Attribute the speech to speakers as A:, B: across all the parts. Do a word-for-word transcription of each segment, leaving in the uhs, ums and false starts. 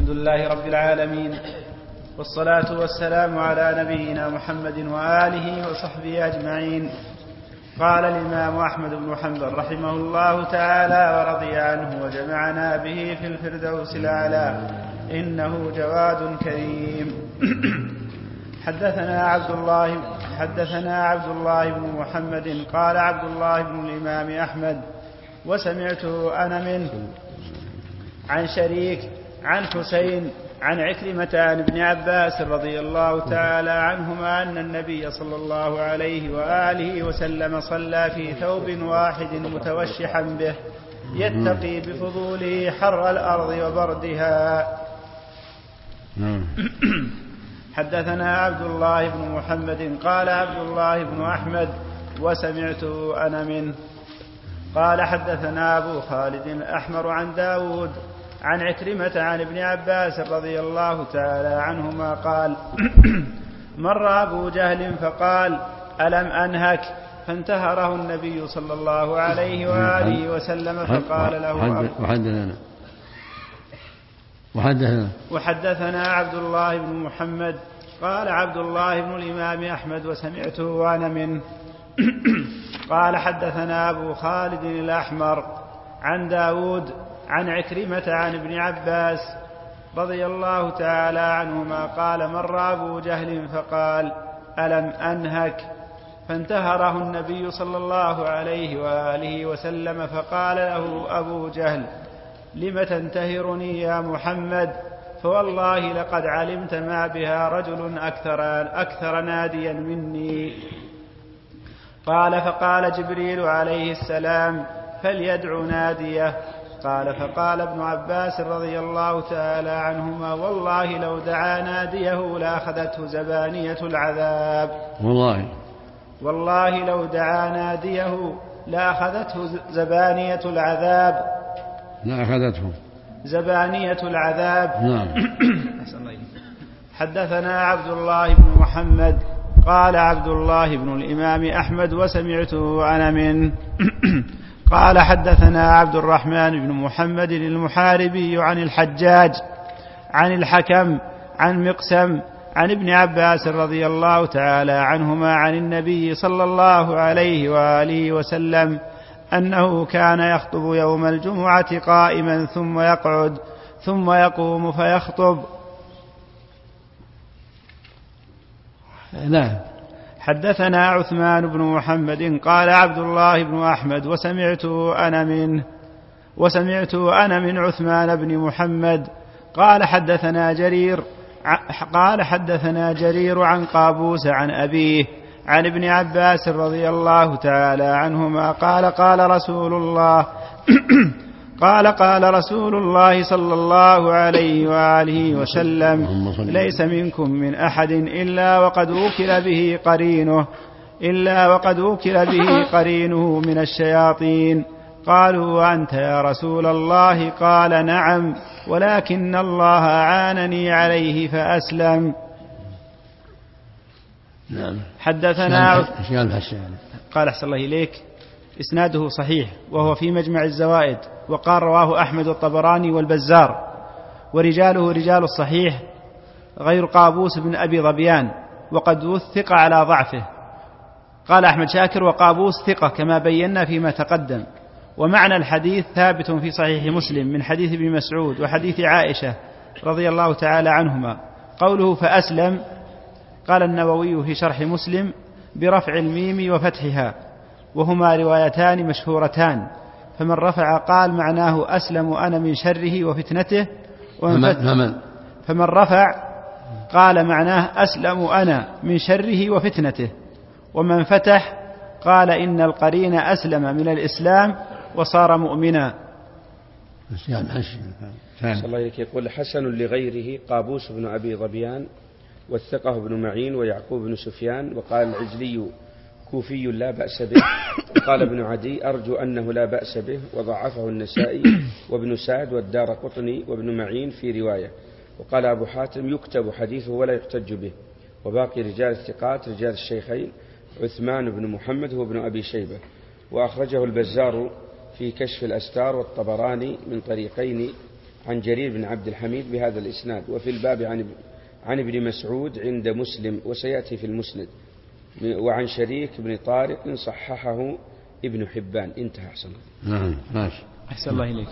A: الحمد لله رب العالمين، والصلاة والسلام على نبينا محمد وآله وصحبه أجمعين. قال الإمام أحمد بن حنبل رحمه الله تعالى ورضي عنه وجمعنا به في الفردوس الأعلى، إنه جواد كريم. حدثنا عبد الله حدثنا عبد الله بن محمد قال عبد الله بن الإمام أحمد وسمعته أنا منه عن شريك عن حسين عن عكرمة عن ابن عباس رضي الله تعالى عنهما أن النبي صلى الله عليه وآله وسلم صلى في ثوب واحد متوشحا به يتقي بفضوله حر الأرض وبردها. حدثنا عبد الله بن محمد قال عبد الله بن أحمد وسمعته أنا منه قال حدثنا أبو خالد الأحمر عن داود عن عكرمة عن ابن عباس رضي الله تعالى عنهما قال مر أبو جهل فقال ألم أنهك، فانتهره النبي صلى الله عليه وآله وسلم فقال له
B: وحدثنا وحدثنا
A: وحدثنا عبد الله بن محمد قال عبد الله بن الإمام أحمد وسمعته وأنا منه قال حدثنا أبو خالد الأحمر عن داود عن عكرمة عن ابن عباس رضي الله تعالى عنهما قال مر أبو جهل فقال ألم أنهك، فانتهره النبي صلى الله عليه وآله وسلم فقال له أبو جهل لم تنتهرني يا محمد، فوالله لقد علمت ما بها رجل أكثر, أكثر ناديا مني. قال فقال جبريل عليه السلام فليدع ناديه. قال فقال ابن عباس رضي الله تعالى عنهما والله لو دعا ناديه لأخذته زبانية العذاب.
B: والله
A: والله لو دعا ناديه لأخذته زبانية العذاب.
B: لأخذته
A: زبانية العذاب.
B: نعم.
A: حدثنا عبد الله بن محمد قال عبد الله بن الإمام أحمد وسمعته أنا منه قال حدثنا عبد الرحمن بن محمد المحاربي عن الحجاج عن الحكم عن مقسم عن ابن عباس رضي الله تعالى عنهما عن النبي صلى الله عليه وآله وسلم أنه كان يخطب يوم الجمعة قائما ثم يقعد ثم يقوم فيخطب.
B: نعم.
A: حدثنا عثمان بن محمد قال عبد الله بن أحمد وسمعته أنا منه وسمعته أنا من عثمان بن محمد قال حدثنا جرير قال حدثنا جرير عن قابوس عن أبيه عن ابن عباس رضي الله تعالى عنهما قال قال رسول الله قال قال رسول الله صلى الله عليه وآله وسلم ليس منكم من أحد إلا وقد وكل به قرينه إلا وقد وكل به قرينه من الشياطين. قالوا وأنت يا رسول الله؟ قال نعم، ولكن الله أعانني عليه فأسلم.
B: نعم.
A: حدثنا
B: قال
A: أحسن الله إليك إسناده صحيح وهو في مجمع الزوائد، وقال رواه أحمد الطبراني والبزار، ورجاله رجال الصحيح غير قابوس بن أبي ظبيان وقد وثق على ضعفه. قال أحمد شاكر وقابوس ثقة كما بينا فيما تقدم. ومعنى الحديث ثابت في صحيح مسلم من حديث ابن مسعود وحديث عائشة رضي الله تعالى عنهما. قوله فأسلم قال النووي في شرح مسلم برفع الميم وفتحها، وهما روايتان مشهورتان، فمن رفع قال معناه أسلم أنا من شره وفتنته، فمن رفع قال معناه أسلم أنا من شره وفتنته، ومن فتح قال إن القرين أسلم من الإسلام وصار مؤمنا.
C: صلى الله عليه يقول حسن لغيره قابوس بن أبي ظبيان وثقه ابن معين ويعقوب بن سفيان، وقال العجلي كوفي لا بأس به، وقال ابن عدي أرجو أنه لا بأس به، وضعفه النسائي وابن سعد والدار قطني وابن معين في رواية. وقال أبو حاتم يكتب حديثه ولا يحتج به. وباقي رجال الثقات رجال الشيخين عثمان بن محمد هو ابن أبي شيبة. وأخرجه البزار في كشف الأستار والطبراني من طريقين عن جرير بن عبد الحميد بهذا الإسناد. وفي الباب عن عن ابن مسعود عند مسلم وسيأتي في المسند، وعن شريك بن طارق صححه ابن حبان. انتهى. أحسن الله.
B: نعم ماشي.
A: أحسن الله إليك.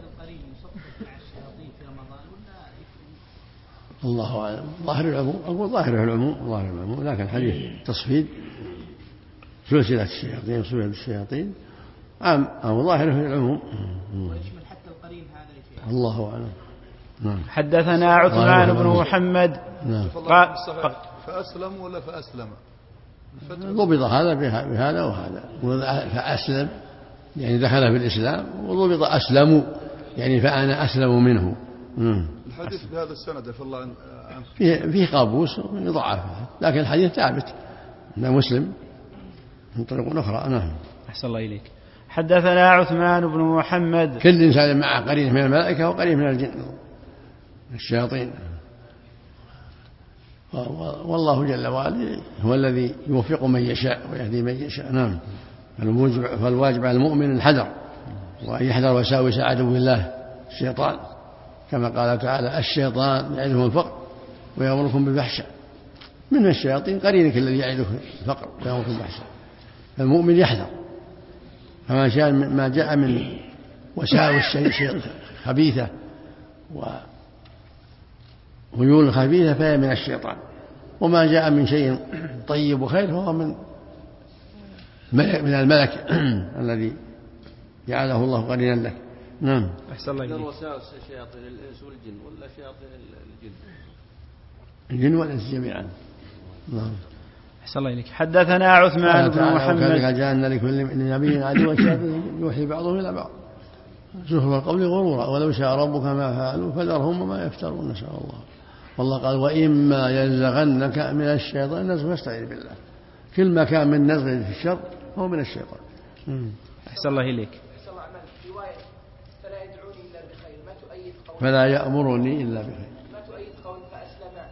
B: الله أعلم. ظاهر العموم، أقول ظاهر العموم، ظاهر العموم، لكن الحديث تصفيد سلسلة الشياطين سلسلة الشياطين عام أو ظاهره العموم.
D: ويشمل حتى القرين هذا.
B: الله أعلم. نعم.
A: حدثنا عثمان بن محمد.
B: نعم.
E: فأسلم ولا فأسلم؟
B: ضبط هذا بهذا وهذا. فأسلم يعني دخل في الإسلام، وضبط أسلموا يعني فأنا أسلم منه. مم.
E: الحديث بهذا السند في الله عنه
B: فيه, فيه قابوس يضعف، لكن الحديث ثابت من مسلم من طريق أخرى. نعم.
A: أحسن الله إليك. حدثنا عثمان بن محمد.
B: كل إنسان مع قرين من الملائكة وقرين من الجن الشياطين، والله جل وعلا هو الذي يوفق من يشاء ويهدي من يشاء. نعم. فالواجب على المؤمن الحذر، وأن يحذر وساوس عدو الله الشيطان، كما قال تعالى الشيطان يعدهم الفقر ويأمركم بالفحشاء. من الشياطين قرينك الذي يعدك الفقر ويأمركم بالفحشاء. فالمؤمن يحذر، فما شاء ما جاء من وساوس شيء خبيثة وميول خبيثة فهي من الشيطان، وما جاء من شيء طيب وخير فهو من من الملك الذي جعله الله قرينا له. نعم.
A: أحسن الله إليك.
F: وساوس شياطين الإنس والجن ولا شياطين الجن؟
B: الجن والإنس جميعا. نعم.
A: أحسن الله إليك. حدثنا عثمان بن محمد.
B: وكذلك جعلنا لكل نبي عدوا الشياطين يوحي بعضهم إلى بعض زخرف القول غرورا ولو شاء ربك ما فعلوا فذرهم وما يفترون. نسأل الله. والله قال وإما ينزغنك من الشيطان نزغ فاستعذ بالله. كل ما كان من نزغ في الشر هو من الشيطان.
A: أحسن الله إليك.
B: فلا يأمرني إلا بخير.
D: ما تؤيد قول فأسلما؟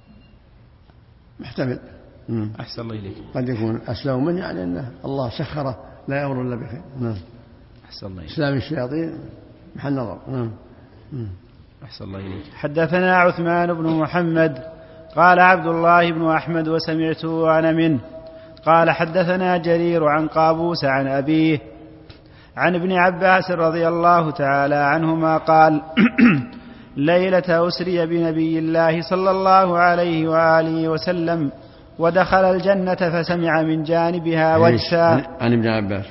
B: محتمل.
A: أحسن الله إليك.
B: قد يكون أسلم من يعني أنه الله سخره لا يأمر إلا بخير. نعم.
A: أحسن الله إليك.
B: إسلام الشياطين محل نظر. نعم.
A: أحسن الله إليك. حدثنا عثمان بن محمد قال عبد الله بن أحمد وسمعته وأنا منه قال حدثنا جرير عن قابوس عن أبيه عن ابن عباس رضي الله تعالى عنهما قال ليلة أسري بنبي الله صلى الله عليه وآله وسلم ودخل الجنة فسمع من جانبها وجسا.
B: عن ابن عباس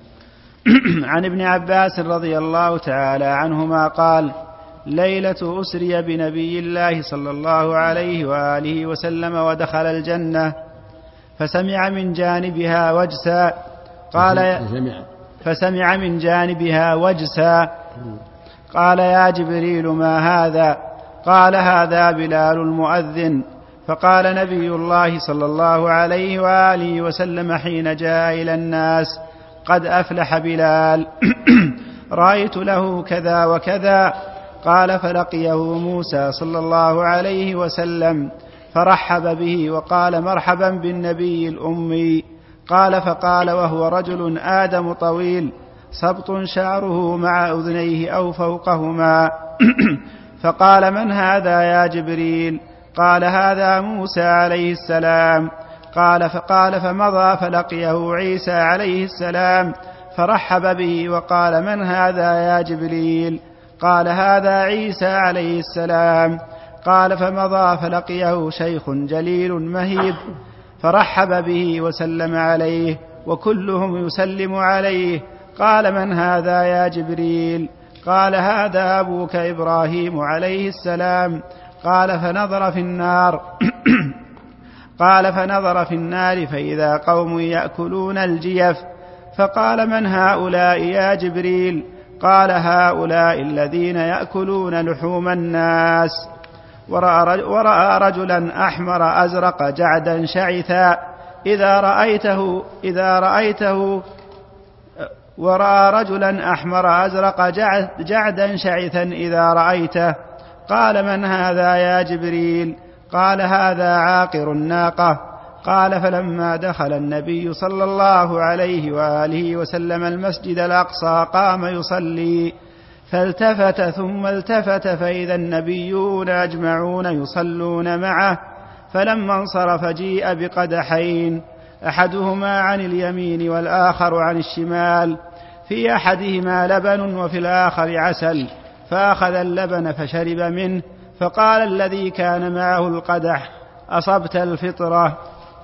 A: عن ابن عباس رضي الله تعالى عنهما قال ليلة أسري بنبي الله صلى الله عليه وآله وسلم ودخل الجنة فسمع من جانبها وجسا. قال فسمع من جانبها وجسا قال يا جبريل ما هذا؟ قال هذا بلال المؤذن. فقال نبي الله صلى الله عليه وآله وسلم حين جاء إلى الناس قد أفلح بلال رأيت له كذا وكذا. قال فلقيه موسى صلى الله عليه وسلم فرحب به وقال مرحبا بالنبي الأمي. قال فقال وهو رجل آدم طويل سبط شعره مع أذنيه أو فوقهما فقال من هذا يا جبريل؟ قال هذا موسى عليه السلام. قال فقال فمضى فلقيه عيسى عليه السلام فرحب به وقال من هذا يا جبريل؟ قال هذا عيسى عليه السلام. قال فمضى فلقيه شيخ جليل مهيب فرحب به وسلم عليه وكلهم يسلم عليه. قال من هذا يا جبريل؟ قال هذا أبوك إبراهيم عليه السلام. قال فنظر في النار قال فنظر في النار فإذا قوم يأكلون الجيف. فقال من هؤلاء يا جبريل؟ قال هؤلاء الذين يأكلون لحوم الناس. ورأى رجلا أحمر أزرق جعدا شعثا إذا رأيته إذا رأيته ورأى رجلا أحمر أزرق جعدا شعثا إذا رأيته. قال من هذا يا جبريل؟ قال هذا عاقر الناقة. قال فلما دخل النبي صلى الله عليه وآله وسلم المسجد الأقصى قام يصلي فالتفت ثم التفت فإذا النبيون أجمعون يصلون معه، فلما انصرف جيء بقدحين أحدهما عن اليمين والآخر عن الشمال، في أحدهما لبن وفي الآخر عسل، فأخذ اللبن فشرب منه، فقال الذي كان معه القدح: أصبت الفطرة.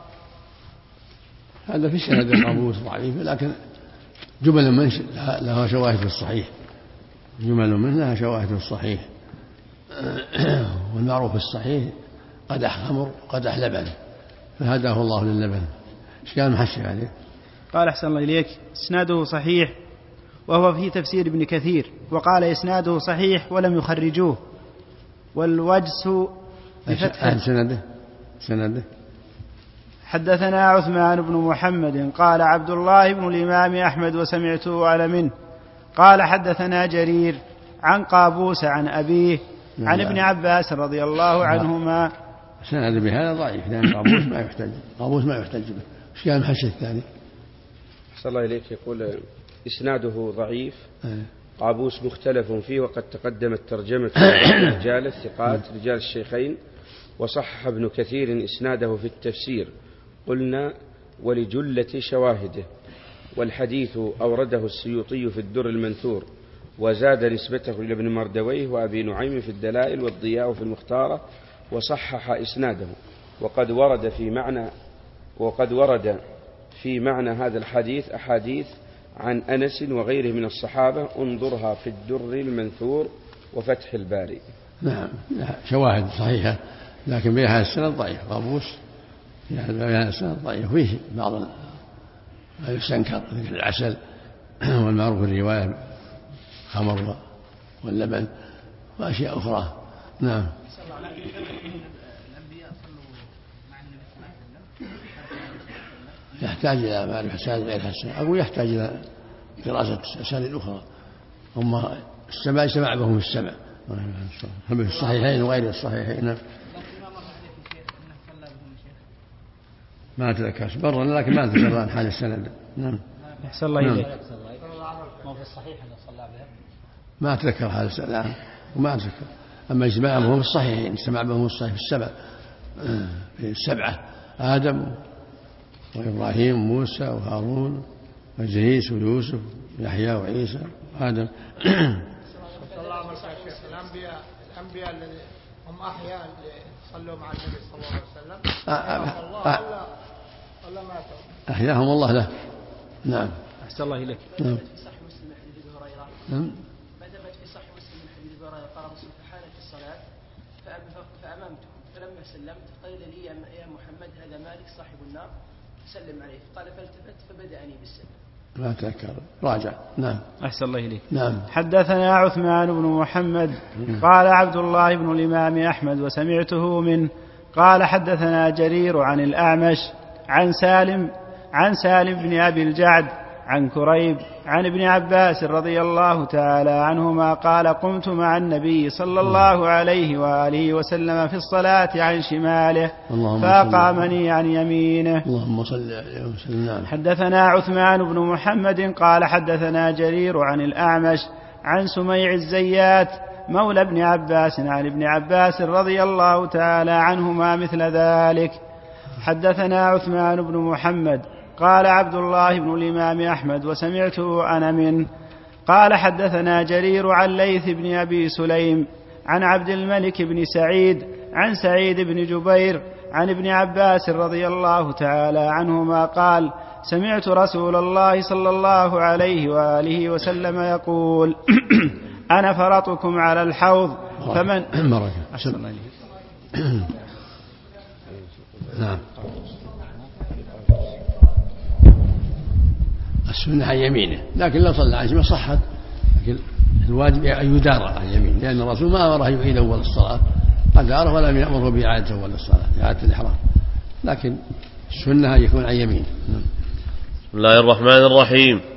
B: هذا في سند القابوس ضعيف، لكن جمل منه لها شواهد في الصحيح، جمل منه لها شواهد في الصحيح. والمعروف في الصحيح قدح خمر قدح لبن، فهداه الله للبن. ايش كان محشي عليه؟
A: قال أحسن الله إليك: إسناده صحيح، وهو في تفسير ابن كثير، وقال إسناده صحيح ولم يخرجوه، والوجس بفتح
B: سنده سنده
A: حدثنا عثمان بن محمد قال عبد الله بن الإمام أحمد وسمعته أنا منه قال حدثنا جرير عن قابوس عن أبيه عن ابن عباس رضي الله عنهما.
B: سند بهذا ضعيف، لأن قابوس ما يحتج قابوس ما يحتج به. ايش كان محشي الثاني؟
C: صلى الله عليك يقول إسناده ضعيف، قابوس مختلف فيه، وقد تقدمت ترجمة رجال الثقات رجال الشيخين، وصحح ابن كثير إسناده في التفسير، قلنا ولجلة شواهده. والحديث أورده السيوطي في الدر المنثور، وزاد نسبته إلى ابن مردويه وأبي نعيم في الدلائل والضياء في المختارة، وصحح إسناده. وقد ورد في معنى وقد ورد في معنى هذا الحديث أحاديث عن أنس وغيره من الصحابة، انظرها في الدر المنثور وفتح الباري.
B: نعم، شواهد صحيحة، لكن بها السند ضعيف. قابوس بها السند ضعيف، فيه بعض ما يستنكر مثل العسل، والمعروف في الرواية خمر واللبن وأشياء أخرى. نعم. يحتاج إلى معرفة أسانيد غير حسنة، أقول يحتاج إلى دراسة أسانيد أخرى. هم السماع سمع بهم السمع في الصحيحين وغير الصحيحين. ما أتذكر برا، لكن ما أتذكر عن حال السند. نعم.
A: أحسن الله إليك.
G: ما في الصحيح أن صلى بهم.
B: ما أتذكر حال السند وما أتذكر. أما اجتماع بهم في الصحيحين، اجتماع بهم في الصحيح في السبع في السبعة: آدم وإبراهيم وموسى وهارون وإدريس ويوسف ويحيى وعيسى وآدم.
G: صلى الله عليه وسلم. الأنبياء الأنبياء الذين هم أحياء اللي صلوا مع النبي صلى الله عليه وسلم الله ولا ماتوا؟
B: أحياهم الله له. نعم.
A: أحسن الله إليك.
B: نعم.
D: في صحيح مسلم من حديث أبي هريرة.
B: نعم.
D: ما ثبت في صحيح مسلم من حديث أبي هريرة قال رسول فحان في الصلاة فأمامته، فلما سلمت قال لي يا محمد هذا مالك صاحب النار سلم عليه، قال فالتفت فبدأني بالسلام.
B: لا تذكر، راجع. نعم.
A: أحسن الله إليك.
B: نعم.
A: حدثنا عثمان بن محمد قال عبد الله بن الإمام أحمد وسمعته منه قال حدثنا جرير عن الأعمش عن سالم عن سالم بن أبي الجعد عن كريب عن ابن عباس رضي الله تعالى عنهما قال قمت مع النبي صلى الله عليه وآله وسلم في الصلاة عن شماله فأقامني عن يمينه.
B: اللهم صل عليه وسلم.
A: حدثنا عثمان بن محمد قال حدثنا جرير عن الأعمش عن سميع الزيات مولى ابن عباس عن ابن عباس رضي الله تعالى عنهما مثل ذلك. حدثنا عثمان بن محمد قال عبد الله بن الإمام أحمد وسمعته أنا منه قال حدثنا جرير عن ليث بن أبي سليم عن عبد الملك بن سعيد عن سعيد بن جبير عن ابن عباس رضي الله تعالى عنهما قال سمعت رسول الله صلى الله عليه وآله وسلم يقول أنا فرطكم على الحوض فمن
B: نعم. السنة عن يمينه، لكن لو صلى عن يمينه صحت، لكن الواجب أن يدار عن يمينه، لأن الرسول ما أمره يعيد أول الصلاة، أداره ولم يأمره بإعادة أول الصلاة إعادة الإحرام، لكن السنة أن يكون عن يمينه.
H: بسم الله الرحمن الرحيم.